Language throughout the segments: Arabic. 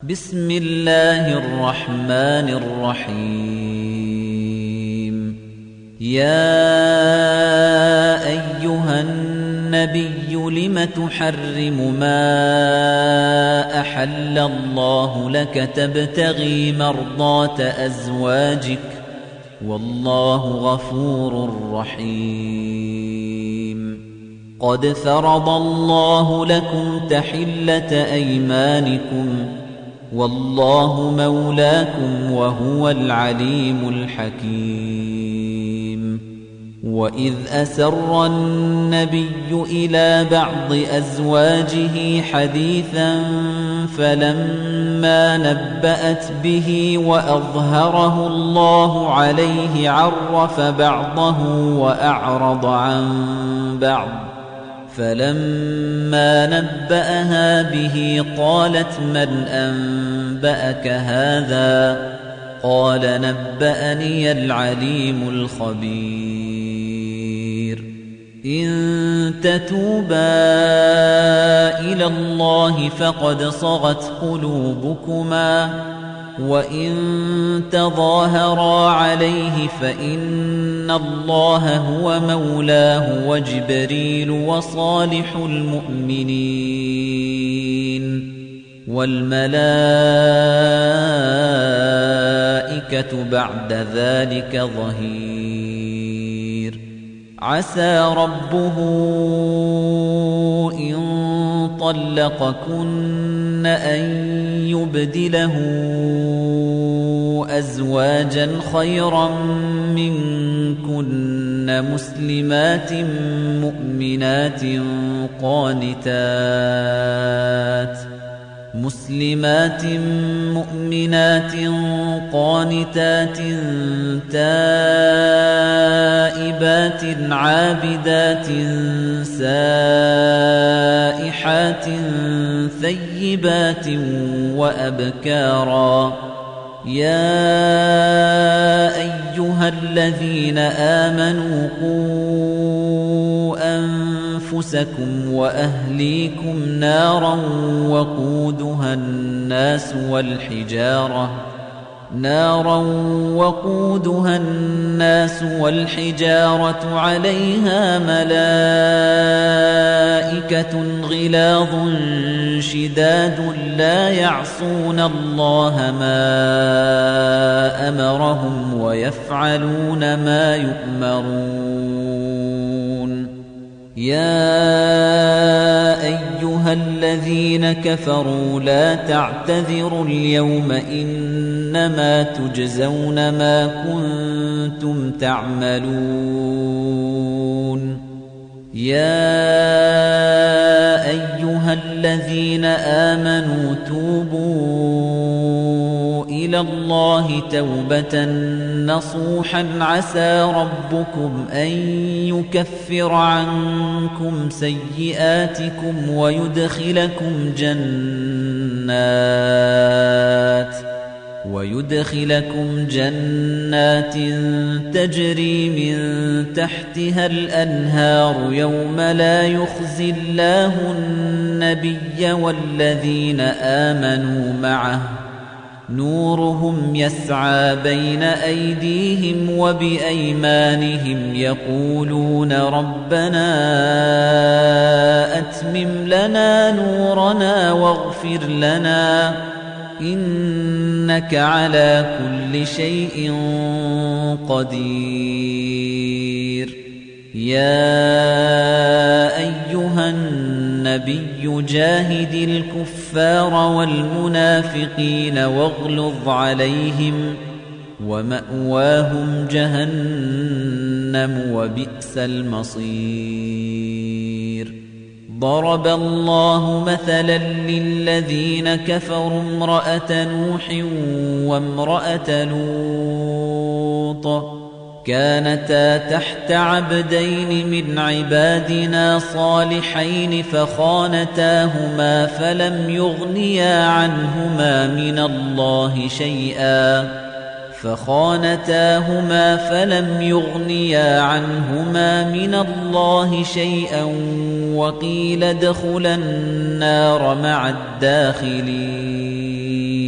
بسم الله الرحمن الرحيم يا أيها النبي لم تحرم ما أحل الله لك تبتغي مرضات أزواجك والله غفور رحيم قد فرض الله لكم تحلة أيمانكم والله مولاكم وهو العليم الحكيم وإذ أسر النبي إلى بعض أزواجه حديثا فلما نبأت به وأظهره الله عليه عرف بعضه وأعرض عن بعض فلما نبأها به قالت من أنبأك هذا قال نبأني العليم الخبير إن تتوبا إلى الله فقد صغت قلوبكما وإن تظاهرا عليه فإن الله هو مولاه وجبريل وصالح المؤمنين والملائكة بعد ذلك ظهير عسى ربه إن طلقكن أن يبدله أزواجا خيرا منكن مسلمات مؤمنات قانتات تائبات عابدات سائحات ثيبات وأبكارا يا أيها الذين آمنوا قوا أنفسكم وأهليكم نارا وقودها الناس والحجارة عليها ملائكة غلاظ شداد لا يعصون الله ما أمرهم ويفعلون ما يؤمرون يا أيها الذين كفروا لا تعتذروا اليوم إنما تجزون ما كنتم تعملون يا أيها الذين آمنوا توبوا إلى الله توبة نصوحا عسى ربكم أن يكفر عنكم سيئاتكم ويدخلكم جنات تجري من تحتها الأنهار يوم لا يخزي الله النبي والذين آمنوا معه نورهم يسعى بين أيديهم وبأيمانهم يقولون ربنا أتمم لنا نورنا واغفر لنا إنك على كل شيء قدير يا أيها النبي جاهد الكفار والمنافقين واغلظ عليهم ومأواهم جهنم وبئس المصير ضرب الله مثلا للذين كفروا امرأة نوح وامرأة لوط كانتا تحت عبدين من عبادنا صالحين فخانتاهما فلم يغنيا عنهما من الله شيئا وقيل ادخلا النار مع الداخلين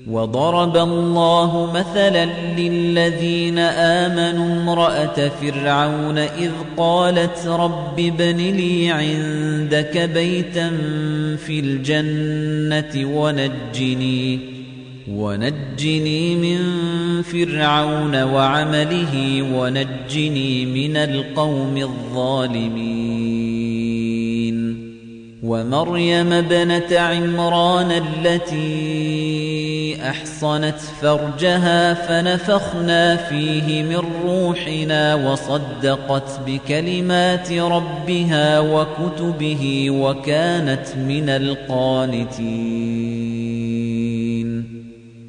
وضرب الله مثلا للذين آمنوا امرأة فرعون إذ قالت رب ابن لي عندك بيتا في الجنة ونجني من فرعون وعمله ونجني من القوم الظالمين ومريم ابنة عمران التي أحصنت فرجها فنفخنا فيه من روحنا وصدقت بكلمات ربها وكتبه وكانت من القانتين.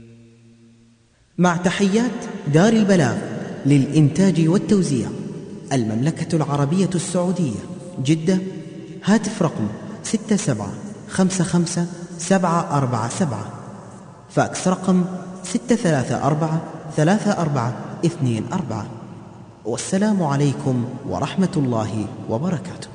مع تحيات دار البلاغ للإنتاج والتوزيع، المملكة العربية السعودية، جدة. هاتف رقم 6755-747. فاكس رقم 634-3424. والسلام عليكم ورحمة الله وبركاته.